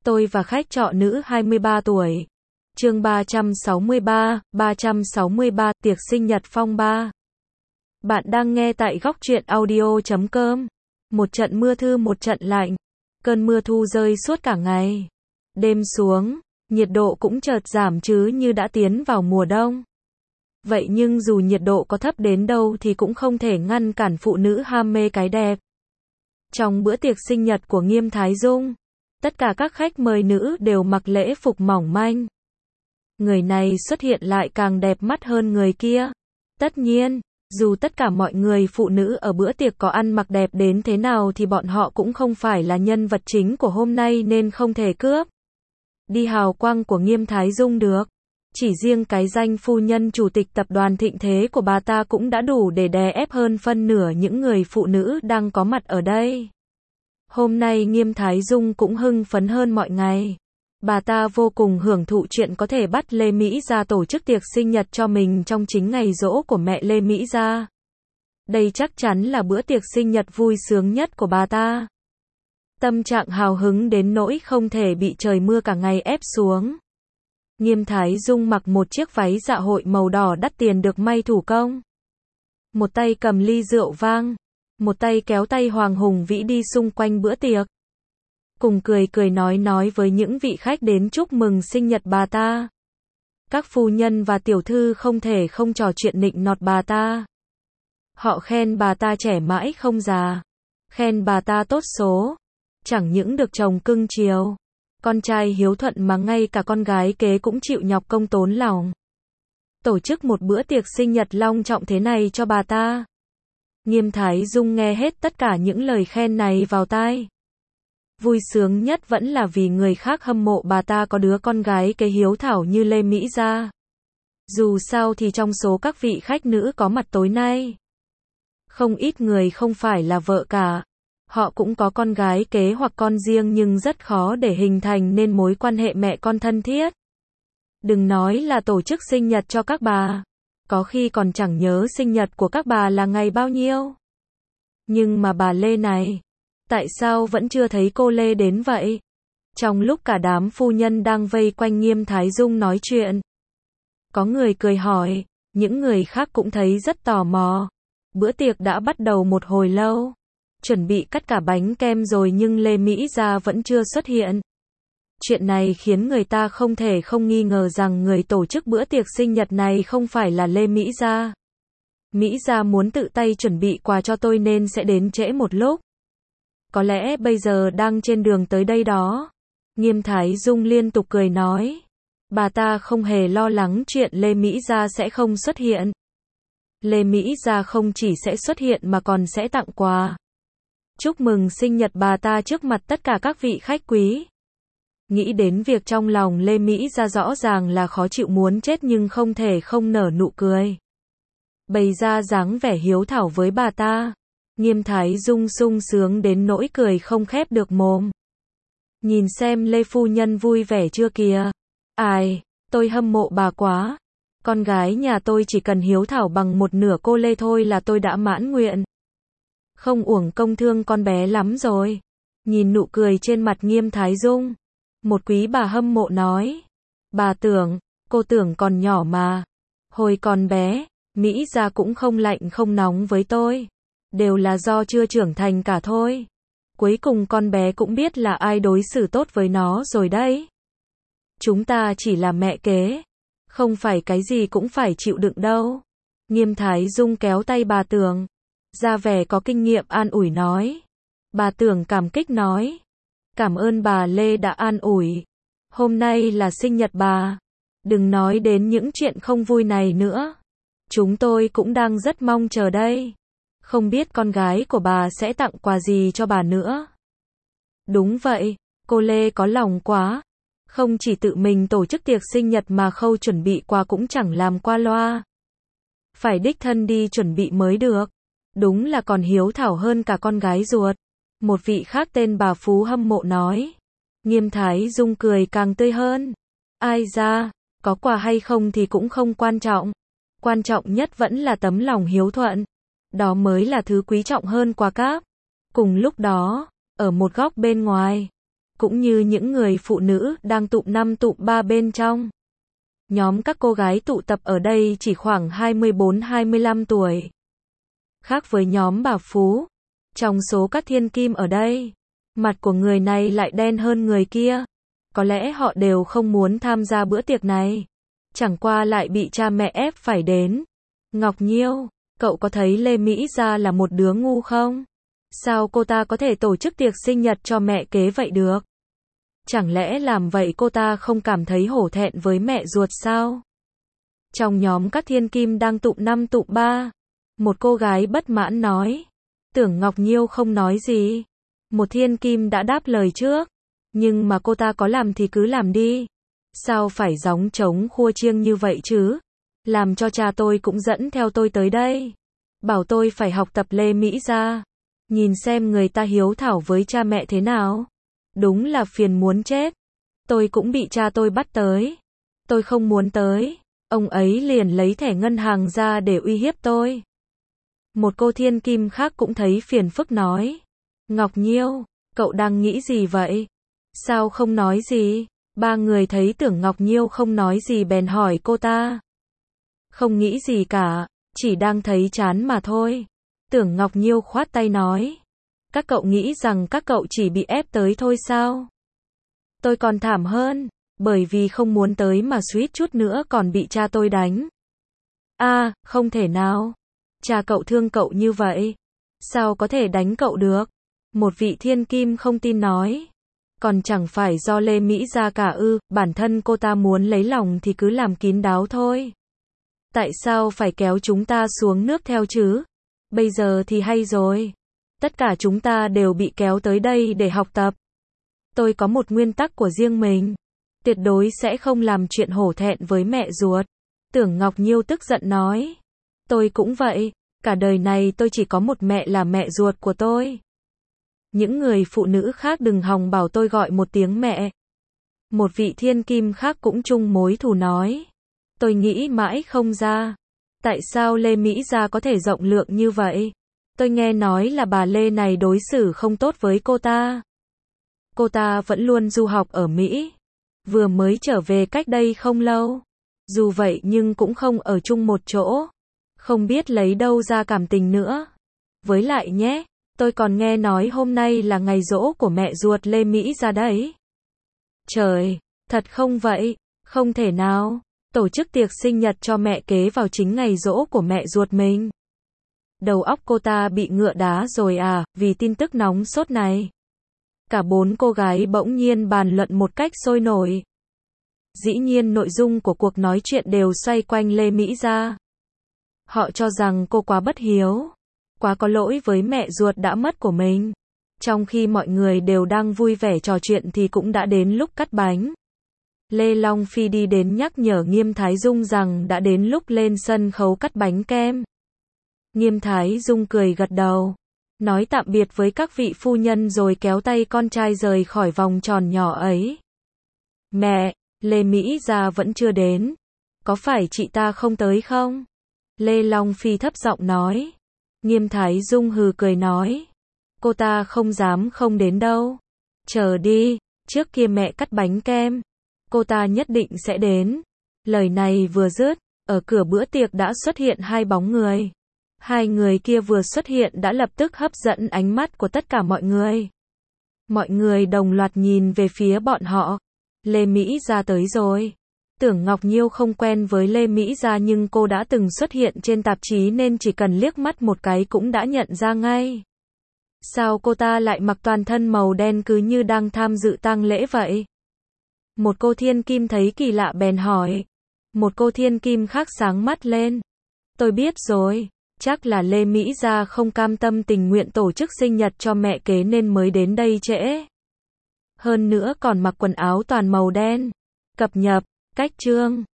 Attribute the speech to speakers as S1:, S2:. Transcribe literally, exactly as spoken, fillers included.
S1: Tôi và khách trọ nữ hai mươi ba tuổi. Chương ba trăm sáu mươi ba, ba trăm sáu mươi ba, tiệc sinh nhật phong ba. Bạn đang nghe tại góc truyện audio chấm com. Một trận mưa thư một trận lạnh. Cơn mưa thu rơi suốt cả ngày. Đêm xuống, nhiệt độ cũng chợt giảm chứ như đã tiến vào mùa đông. Vậy nhưng dù nhiệt độ có thấp đến đâu thì cũng không thể ngăn cản phụ nữ ham mê cái đẹp. Trong bữa tiệc sinh nhật của Nghiêm Thái Dung, tất cả các khách mời nữ đều mặc lễ phục mỏng manh. Người này xuất hiện lại càng đẹp mắt hơn người kia. Tất nhiên, dù tất cả mọi người phụ nữ ở bữa tiệc có ăn mặc đẹp đến thế nào thì bọn họ cũng không phải là nhân vật chính của hôm nay nên không thể cướp đi hào quang của Nghiêm Thái Dung được. Chỉ riêng cái danh phu nhân chủ tịch tập đoàn thịnh thế của bà ta cũng đã đủ để đè ép hơn phân nửa những người phụ nữ đang có mặt ở đây. Hôm nay Nghiêm Thái Dung cũng hưng phấn hơn mọi ngày. Bà ta vô cùng hưởng thụ chuyện có thể bắt Lê Mỹ Gia tổ chức tiệc sinh nhật cho mình trong chính ngày giỗ của mẹ Lê Mỹ Gia. Đây chắc chắn là bữa tiệc sinh nhật vui sướng nhất của bà ta. Tâm trạng hào hứng đến nỗi không thể bị trời mưa cả ngày ép xuống. Nghiêm Thái Dung mặc một chiếc váy dạ hội màu đỏ đắt tiền được may thủ công. Một tay cầm ly rượu vang, một tay kéo tay Hoàng Hùng Vĩ đi xung quanh bữa tiệc. Cùng cười cười nói nói với những vị khách đến chúc mừng sinh nhật bà ta. Các phu nhân và tiểu thư không thể không trò chuyện nịnh nọt bà ta. Họ khen bà ta trẻ mãi không già, khen bà ta tốt số, chẳng những được chồng cưng chiều, con trai hiếu thuận mà ngay cả con gái kế cũng chịu nhọc công tốn lòng. Tổ chức một bữa tiệc sinh nhật long trọng thế này cho bà ta. Nghiêm Thái Dung nghe hết tất cả những lời khen này vào tai. Vui sướng nhất vẫn là vì người khác hâm mộ bà ta có đứa con gái kế hiếu thảo như Lê Mỹ Gia. Dù sao thì trong số các vị khách nữ có mặt tối nay, không ít người không phải là vợ cả. Họ cũng có con gái kế hoặc con riêng nhưng rất khó để hình thành nên mối quan hệ mẹ con thân thiết. Đừng nói là tổ chức sinh nhật cho các bà, có khi còn chẳng nhớ sinh nhật của các bà là ngày bao nhiêu. Nhưng mà bà Lê này, tại sao vẫn chưa thấy cô Lê đến vậy? Trong lúc cả đám phu nhân đang vây quanh Nghiêm Thái Dung nói chuyện, có người cười hỏi, những người khác cũng thấy rất tò mò. Bữa tiệc đã bắt đầu một hồi lâu, chuẩn bị cắt cả bánh kem rồi nhưng Lê Mỹ Gia vẫn chưa xuất hiện. Chuyện này khiến người ta không thể không nghi ngờ rằng người tổ chức bữa tiệc sinh nhật này không phải là Lê Mỹ Gia. Mỹ Gia muốn tự tay chuẩn bị quà cho tôi nên sẽ đến trễ một lúc. Có lẽ bây giờ đang trên đường tới đây đó. Nghiêm Thái Dung liên tục cười nói. Bà ta không hề lo lắng chuyện Lê Mỹ Gia sẽ không xuất hiện. Lê Mỹ Gia không chỉ sẽ xuất hiện mà còn sẽ tặng quà chúc mừng sinh nhật bà ta trước mặt tất cả các vị khách quý. Nghĩ đến việc trong lòng Lê Mỹ Gia rõ ràng là khó chịu muốn chết nhưng không thể không nở nụ cười. Bày ra dáng vẻ hiếu thảo với bà ta. Nghiêm Thái Dung sung sướng đến nỗi cười không khép được mồm. Nhìn xem Lê Phu Nhân vui vẻ chưa kìa. Ai, tôi hâm mộ bà quá. Con gái nhà tôi chỉ cần hiếu thảo bằng một nửa cô Lê thôi là tôi đã mãn nguyện. Không uổng công thương con bé lắm rồi. Nhìn nụ cười trên mặt Nghiêm Thái Dung, một quý bà hâm mộ nói. Bà tưởng, cô tưởng còn nhỏ mà. Hồi còn bé, Mỹ Gia cũng không lạnh không nóng với tôi. Đều là do chưa trưởng thành cả thôi. Cuối cùng con bé cũng biết là ai đối xử tốt với nó rồi đấy. Chúng ta chỉ là mẹ kế, không phải cái gì cũng phải chịu đựng đâu. Nghiêm Thái Dung kéo tay bà Tưởng, ra vẻ có kinh nghiệm an ủi nói. Bà Tưởng cảm kích nói. Cảm ơn bà Lê đã an ủi. Hôm nay là sinh nhật bà. Đừng nói đến những chuyện không vui này nữa. Chúng tôi cũng đang rất mong chờ đây. Không biết con gái của bà sẽ tặng quà gì cho bà nữa. Đúng vậy, cô Lê có lòng quá. Không chỉ tự mình tổ chức tiệc sinh nhật mà khâu chuẩn bị quà cũng chẳng làm qua loa. Phải đích thân đi chuẩn bị mới được. Đúng là còn hiếu thảo hơn cả con gái ruột. Một vị khác tên bà Phú hâm mộ nói. Nghiêm Thái Dung cười càng tươi hơn. Ai ra, có quà hay không thì cũng không quan trọng. Quan trọng nhất vẫn là tấm lòng hiếu thuận. Đó mới là thứ quý trọng hơn quà cáp. Cùng lúc đó, ở một góc bên ngoài, cũng như những người phụ nữ đang tụm năm tụm ba bên trong. Nhóm các cô gái tụ tập ở đây chỉ khoảng hai mươi bốn hai mươi lăm tuổi. Khác với nhóm bà Phú, trong số các thiên kim ở đây, mặt của người này lại đen hơn người kia. Có lẽ họ đều không muốn tham gia bữa tiệc này. Chẳng qua lại bị cha mẹ ép phải đến. Ngọc Nhiêu, cậu có thấy Lê Mỹ Gia là một đứa ngu không? Sao cô ta có thể tổ chức tiệc sinh nhật cho mẹ kế vậy được? Chẳng lẽ làm vậy cô ta không cảm thấy hổ thẹn với mẹ ruột sao? Trong nhóm các thiên kim đang tụm năm tụm ba, một cô gái bất mãn nói. Tưởng Ngọc Nhiêu không nói gì. Một thiên kim đã đáp lời trước. Nhưng mà cô ta có làm thì cứ làm đi. Sao phải gióng trống khua chiêng như vậy chứ? Làm cho cha tôi cũng dẫn theo tôi tới đây. Bảo tôi phải học tập Lê Mỹ Gia. Nhìn xem người ta hiếu thảo với cha mẹ thế nào. Đúng là phiền muốn chết. Tôi cũng bị cha tôi bắt tới. Tôi không muốn tới. Ông ấy liền lấy thẻ ngân hàng ra để uy hiếp tôi. Một cô thiên kim khác cũng thấy phiền phức nói. Ngọc Nhiêu, cậu đang nghĩ gì vậy? Sao không nói gì? Ba người thấy Tưởng Ngọc Nhiêu không nói gì bèn hỏi cô ta. Không nghĩ gì cả, chỉ đang thấy chán mà thôi. Tưởng Ngọc Nhiêu khoát tay nói. Các cậu nghĩ rằng các cậu chỉ bị ép tới thôi sao? Tôi còn thảm hơn, bởi vì không muốn tới mà suýt chút nữa còn bị cha tôi đánh. A, à, không thể nào. Cha cậu thương cậu như vậy. Sao có thể đánh cậu được? Một vị thiên kim không tin nói. Còn chẳng phải do Lê Mỹ Gia cả ư, bản thân cô ta muốn lấy lòng thì cứ làm kín đáo thôi. Tại sao phải kéo chúng ta xuống nước theo chứ? Bây giờ thì hay rồi. Tất cả chúng ta đều bị kéo tới đây để học tập. Tôi có một nguyên tắc của riêng mình. Tuyệt đối sẽ không làm chuyện hổ thẹn với mẹ ruột. Tưởng Ngọc Nhiêu tức giận nói. Tôi cũng vậy. Cả đời này tôi chỉ có một mẹ là mẹ ruột của tôi. Những người phụ nữ khác đừng hòng bảo tôi gọi một tiếng mẹ. Một vị thiên kim khác cũng chung mối thù nói. Tôi nghĩ mãi không ra. Tại sao Lê Mỹ Gia có thể rộng lượng như vậy? Tôi nghe nói là bà Lê này đối xử không tốt với cô ta. Cô ta vẫn luôn du học ở Mỹ. Vừa mới trở về cách đây không lâu. Dù vậy nhưng cũng không ở chung một chỗ. Không biết lấy đâu ra cảm tình nữa. Với lại nhé, tôi còn nghe nói hôm nay là ngày giỗ của mẹ ruột Lê Mỹ Gia đấy. Trời, thật không vậy? Không thể nào. Tổ chức tiệc sinh nhật cho mẹ kế vào chính ngày giỗ của mẹ ruột mình. Đầu óc cô ta bị ngựa đá rồi à, vì tin tức nóng sốt này. Cả bốn cô gái bỗng nhiên bàn luận một cách sôi nổi. Dĩ nhiên nội dung của cuộc nói chuyện đều xoay quanh Lê Mỹ Gia. Họ cho rằng cô quá bất hiếu, quá có lỗi với mẹ ruột đã mất của mình. Trong khi mọi người đều đang vui vẻ trò chuyện thì cũng đã đến lúc cắt bánh. Lê Long Phi đi đến nhắc nhở Nghiêm Thái Dung rằng đã đến lúc lên sân khấu cắt bánh kem. Nghiêm Thái Dung cười gật đầu, nói tạm biệt với các vị phu nhân rồi kéo tay con trai rời khỏi vòng tròn nhỏ ấy. Mẹ, Lê Mỹ Gia vẫn chưa đến. Có phải chị ta không tới không? Lê Long Phi thấp giọng nói. Nghiêm Thái Dung hừ cười nói. Cô ta không dám không đến đâu. Chờ đi, trước kia mẹ cắt bánh kem. Cô ta nhất định sẽ đến. Lời này vừa dứt, ở cửa bữa tiệc đã xuất hiện hai bóng người. Hai người kia vừa xuất hiện đã lập tức hấp dẫn ánh mắt của tất cả mọi người. Mọi người đồng loạt nhìn về phía bọn họ. Lê Mỹ Gia tới rồi. Tưởng Ngọc Nhiêu không quen với Lê Mỹ Gia nhưng cô đã từng xuất hiện trên tạp chí nên chỉ cần liếc mắt một cái cũng đã nhận ra ngay. Sao cô ta lại mặc toàn thân màu đen cứ như đang tham dự tang lễ vậy? Một cô thiên kim thấy kỳ lạ bèn hỏi. Một cô thiên kim khác sáng mắt lên. Tôi biết rồi, chắc là Lê Mỹ Gia không cam tâm tình nguyện tổ chức sinh nhật cho mẹ kế nên mới đến đây trễ. Hơn nữa còn mặc quần áo toàn màu đen. Cập nhật, cách chương.